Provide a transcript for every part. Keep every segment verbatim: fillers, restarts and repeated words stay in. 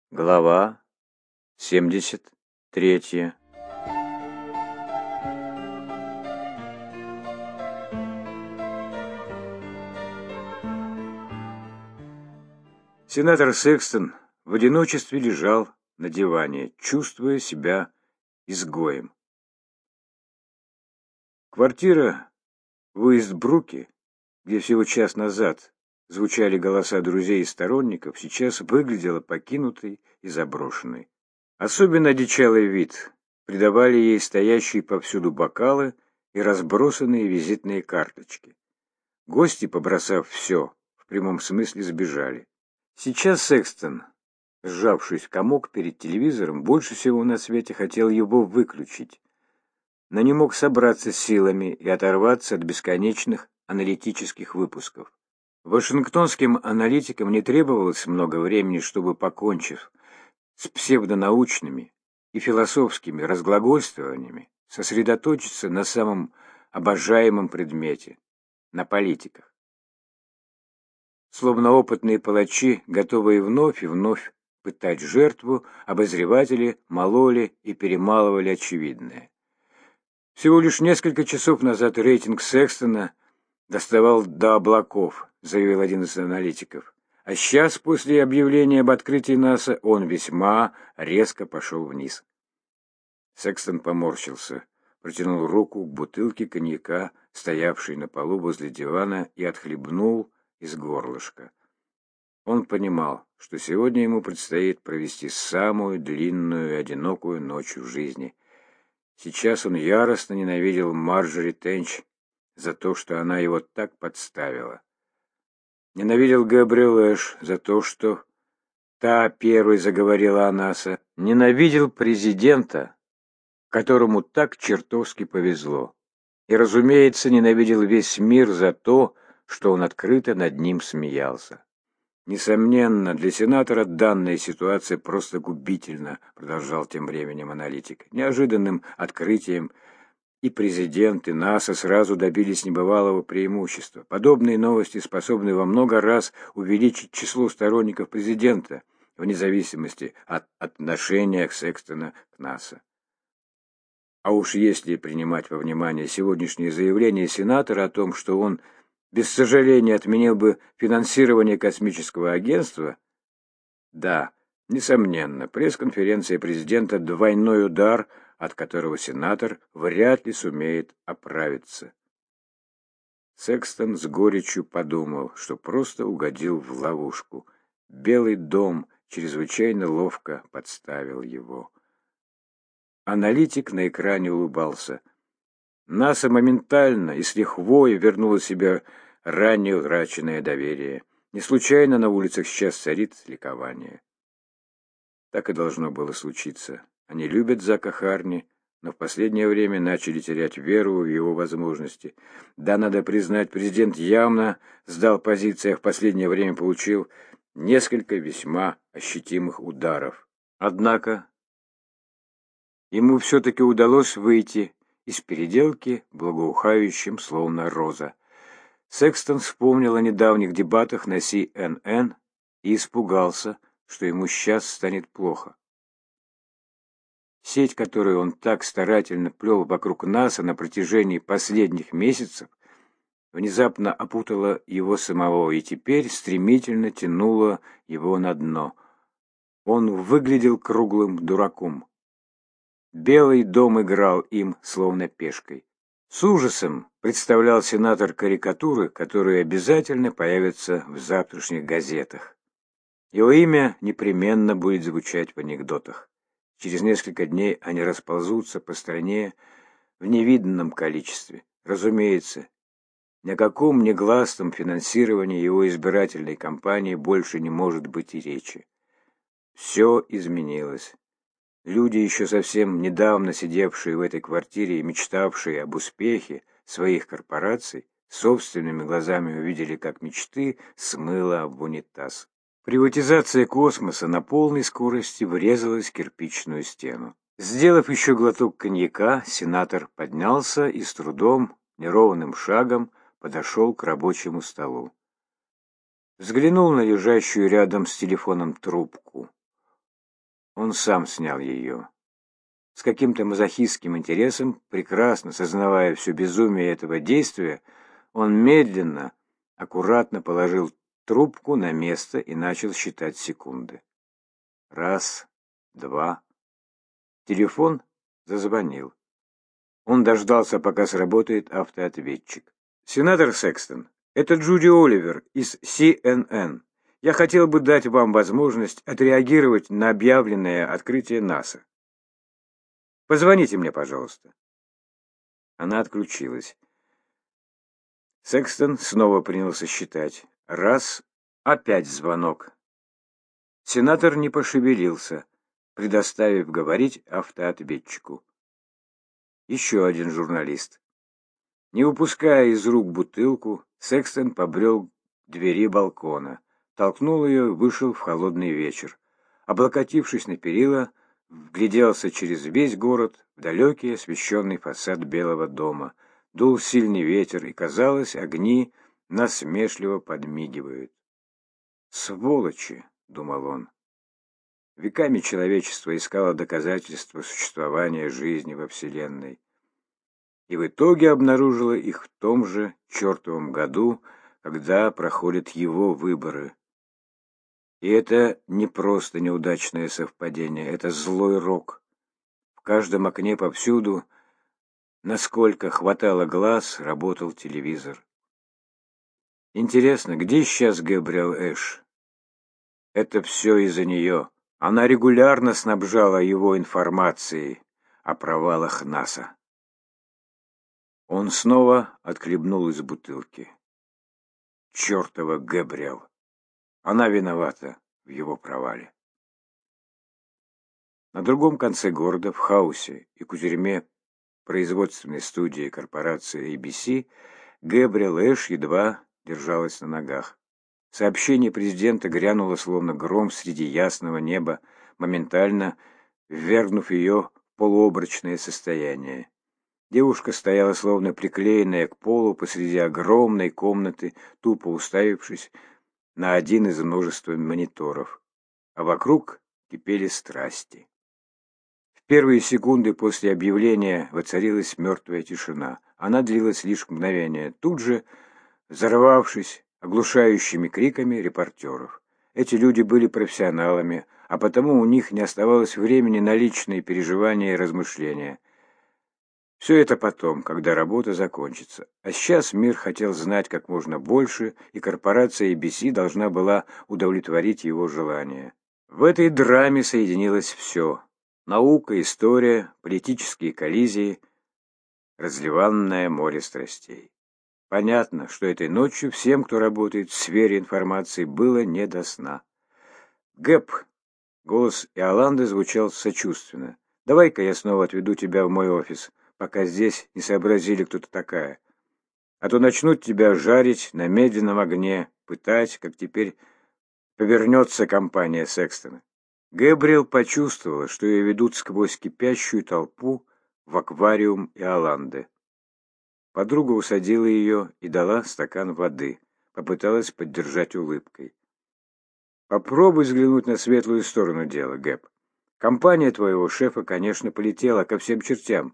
Глава семьдесят третья. Сенатор Секстон в одиночестве лежал на диване, чувствуя себя изгоем. Квартира в Уэстбруке, где всего час назад звучали голоса друзей и сторонников, сейчас выглядела покинутой и заброшенной. Особенно одичалый вид придавали ей стоящие повсюду бокалы и разбросанные визитные карточки. Гости, побросав все, в прямом смысле сбежали. Сейчас Секстон, сжавшись в комок перед телевизором, больше всего на свете хотел его выключить, но не мог собраться с силами и оторваться от бесконечных аналитических выпусков. Вашингтонским аналитикам не требовалось много времени, чтобы, покончив с псевдонаучными и философскими разглагольствованиями, сосредоточиться на самом обожаемом предмете – на политиках. Словно опытные палачи, готовые вновь и вновь пытать жертву, обозреватели мололи и перемалывали очевидное. Всего лишь несколько часов назад рейтинг Секстона доставал до облаков, заявил один из аналитиков. А сейчас, после объявления об открытии НАСА, он весьма резко пошел вниз. Секстон поморщился, протянул руку к бутылке коньяка, стоявшей на полу возле дивана, и отхлебнул из горлышка. Он понимал, что сегодня ему предстоит провести самую длинную и одинокую ночь в жизни. Сейчас он яростно ненавидел Марджори Тенч за то, что она его так подставила. Ненавидел Гэбриэл Эш за то, что та первой заговорила о НАСА. Ненавидел президента, которому так чертовски повезло. И, разумеется, ненавидел весь мир за то, что он открыто над ним смеялся. Несомненно, для сенатора данная ситуация просто губительна, продолжал тем временем аналитик. Неожиданным открытием и президент, и НАСА сразу добились небывалого преимущества. Подобные новости способны во много раз увеличить число сторонников президента, вне зависимости от отношения Секстона к НАСА. А уж если принимать во внимание сегодняшнее заявление сенатора о том, что он без сожаления отменил бы финансирование космического агентства, да, несомненно, пресс-конференция президента – двойной удар, от которого сенатор вряд ли сумеет оправиться. Секстон с горечью подумал, что просто угодил в ловушку. Белый дом чрезвычайно ловко подставил его. Аналитик на экране улыбался. НАСА моментально и с лихвой вернуло себе ранее утраченное доверие. Не случайно на улицах сейчас царит ликование. Так и должно было случиться. Они любят Зака Харни, но в последнее время начали терять веру в его возможности. Да, надо признать, президент явно сдал позиции, а в последнее время получил несколько весьма ощутимых ударов. Однако ему все-таки удалось выйти из переделки благоухающим, словно роза. Секстон вспомнил о недавних дебатах на Си Эн Эн и испугался, что ему сейчас станет плохо. Сеть, которую он так старательно плел вокруг НАСА на протяжении последних месяцев, внезапно опутала его самого и теперь стремительно тянула его на дно. Он выглядел круглым дураком. Белый дом играл им, словно пешкой. С ужасом представлял сенатор карикатуры, которые обязательно появятся в завтрашних газетах. Его имя непременно будет звучать в анекдотах. Через несколько дней они расползутся по стране в невиданном количестве. Разумеется, ни о каком негласном финансировании его избирательной кампании больше не может быть и речи. Все изменилось. Люди, еще совсем недавно сидевшие в этой квартире и мечтавшие об успехе своих корпораций, собственными глазами увидели, как мечты смыло в унитаз. Приватизация космоса на полной скорости врезалась в кирпичную стену. Сделав еще глоток коньяка, сенатор поднялся и с трудом, неровным шагом подошел к рабочему столу. Взглянул на лежащую рядом с телефоном трубку. Он сам снял ее. С каким-то мазохистским интересом, прекрасно сознавая все безумие этого действия, он медленно, аккуратно положил трубку на место и начал считать секунды. Раз, два. Телефон зазвонил. Он дождался, пока сработает автоответчик. «Сенатор Секстон, это Джуди Оливер из си эн эн. Я хотел бы дать вам возможность отреагировать на объявленное открытие НАСА. Позвоните мне, пожалуйста». Она отключилась. Секстон снова принялся считать. Раз, опять звонок. Сенатор не пошевелился, предоставив говорить автоответчику. Еще один журналист. Не выпуская из рук бутылку, Секстон побрел к двери балкона, толкнул ее и вышел в холодный вечер. Облокотившись на перила, вгляделся через весь город в далекий освещенный фасад Белого дома. Дул сильный ветер, и, казалось, огни насмешливо подмигивают. «Сволочи!» — думал он. Веками человечество искало доказательства существования жизни во Вселенной, и в итоге обнаружило их в том же чертовом году, когда проходят его выборы. И это не просто неудачное совпадение, это злой рок. В каждом окне повсюду, насколько хватало глаз, работал телевизор. Интересно, где сейчас Гэбриэл Эш? Это все из-за нее. Она регулярно снабжала его информацией о провалах НАСА. Он снова отхлебнул из бутылки. Чертова Гэбриэл. Она виновата в его провале. На другом конце города, в хаосе и кутерьме производственной студии корпорации эй би си, Гэбриэл Эш едва держалась на ногах. Сообщение президента грянуло словно гром среди ясного неба, моментально ввергнув ее в полуобморочное состояние. Девушка стояла словно приклеенная к полу посреди огромной комнаты, тупо уставившись на один из множества мониторов, а вокруг кипели страсти. В первые секунды после объявления воцарилась мертвая тишина. Она длилась лишь мгновение, тут же взорвавшись оглушающими криками репортеров. Эти люди были профессионалами, а потому у них не оставалось времени на личные переживания и размышления. Все это потом, когда работа закончится. А сейчас мир хотел знать как можно больше, и корпорация эй би си должна была удовлетворить его желания. В этой драме соединилось все. Наука, история, политические коллизии, разливанное море страстей. Понятно, что этой ночью всем, кто работает в сфере информации, было не до сна. «Гэп!» — голос Иоланды звучал сочувственно. «Давай-ка я снова отведу тебя в мой офис, пока здесь не сообразили, кто ты такая. А то начнут тебя жарить на медленном огне, пытать, как теперь повернется компания Секстона». Гэбриэл почувствовала, что ее ведут сквозь кипящую толпу в аквариум Иоланды. Подруга усадила ее и дала стакан воды, попыталась поддержать улыбкой. «Попробуй взглянуть на светлую сторону дела, Гэб. Компания твоего шефа, конечно, полетела ко всем чертям.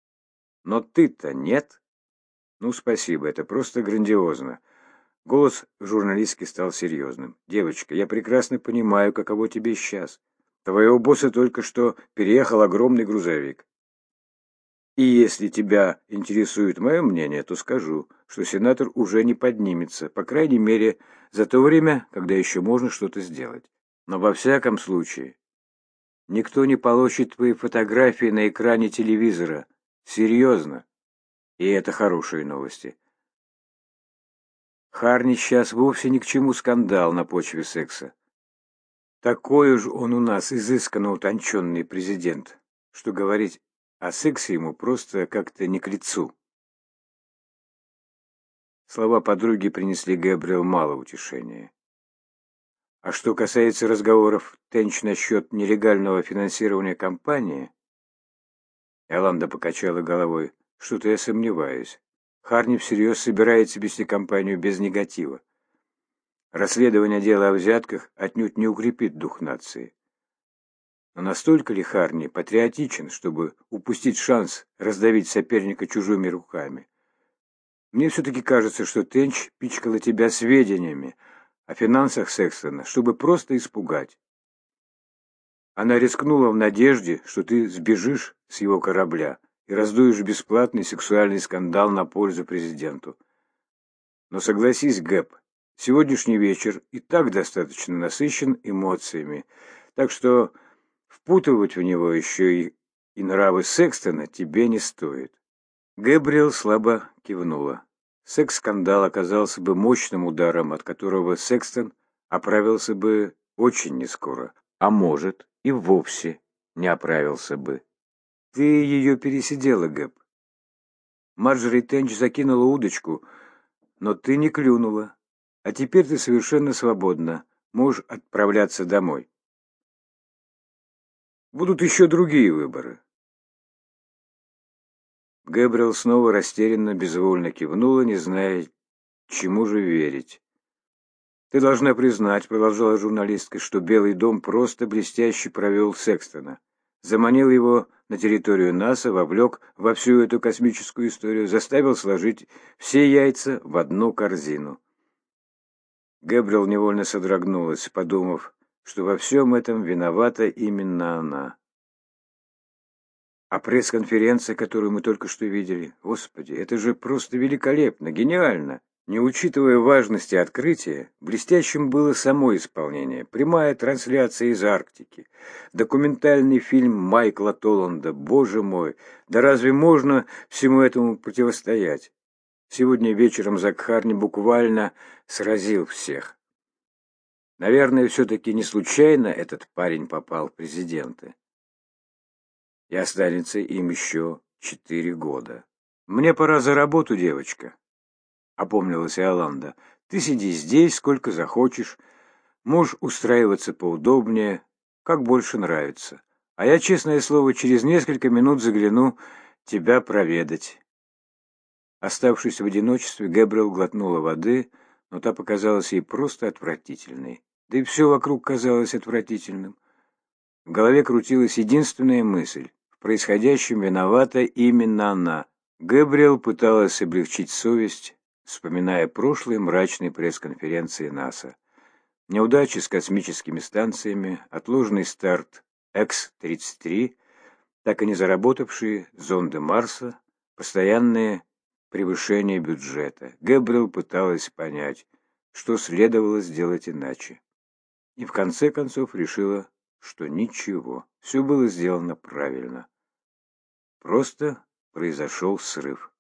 Но ты-то нет?» «Ну, спасибо, это просто грандиозно». Голос журналистки стал серьезным. «Девочка, я прекрасно понимаю, каково тебе сейчас. Твоего босса только что переехал огромный грузовик. И если тебя интересует мое мнение, то скажу, что сенатор уже не поднимется, по крайней мере, за то время, когда еще можно что-то сделать. Но во всяком случае, никто не получит твои фотографии на экране телевизора. Серьезно. И это хорошие новости. Харни сейчас вовсе ни к чему скандал на почве секса. Такой уж он у нас изысканно утонченный президент, что говорить а сексе ему просто как-то не к лицу. Слова подруги принесли Гэбриэл мало утешения. А что касается разговоров Тенч насчет нелегального финансирования кампании, Иоланда покачала головой. Что-то я сомневаюсь. Харни всерьез собирается вести кампанию без негатива. Расследование дела о взятках отнюдь не укрепит дух нации. Но настолько ли Харни патриотичен, чтобы упустить шанс раздавить соперника чужими руками? Мне все-таки кажется, что Тенч пичкала тебя сведениями о финансах Секстона, чтобы просто испугать. Она рискнула в надежде, что ты сбежишь с его корабля и раздуешь бесплатный сексуальный скандал на пользу президенту. Но согласись, Гэб, сегодняшний вечер и так достаточно насыщен эмоциями, так что впутывать в него еще и, и нравы Секстона тебе не стоит. Гэбриэл слабо кивнула. Секс-скандал оказался бы мощным ударом, от которого Секстон оправился бы очень нескоро, а может и вовсе не оправился бы. Ты ее пересидела, Гэб. Марджори Тенч закинула удочку, но ты не клюнула. А теперь ты совершенно свободна, можешь отправляться домой. Будут еще другие выборы. Гэбриэл снова растерянно, безвольно кивнула, не зная, чему же верить. «Ты должна признать, — продолжала журналистка, — что Белый дом просто блестяще провел Секстона. Заманил его на территорию НАСА, вовлек во всю эту космическую историю, заставил сложить все яйца в одну корзину». Гэбриэл невольно содрогнулась, подумав, что во всем этом виновата именно она. А пресс-конференция, которую мы только что видели, господи, это же просто великолепно, гениально. Не учитывая важности открытия, блестящим было само исполнение, прямая трансляция из Арктики, документальный фильм Майкла Толланда, боже мой, да разве можно всему этому противостоять? Сегодня вечером Зак Харни буквально сразил всех. Наверное, все-таки не случайно этот парень попал в президенты. И останется им еще четыре года. «Мне пора за работу, девочка», — опомнилась Иоланда. «Ты сиди здесь, сколько захочешь. Можешь устраиваться поудобнее, как больше нравится. А я, честное слово, через несколько минут загляну тебя проведать». Оставшись в одиночестве, Гэбриэл глотнула воды, но та показалась ей просто отвратительной. Да и все вокруг казалось отвратительным. В голове крутилась единственная мысль. В происходящем виновата именно она. Гэбриэл пыталась облегчить совесть, вспоминая прошлые мрачные пресс-конференции НАСА. Неудачи с космическими станциями, отложенный старт Икс тридцать три, так и не заработавшие зонды Марса, постоянные превышения бюджета. Гэбриэл пыталась понять, что следовало сделать иначе. И в конце концов решила, что ничего, все было сделано правильно. Просто произошел срыв.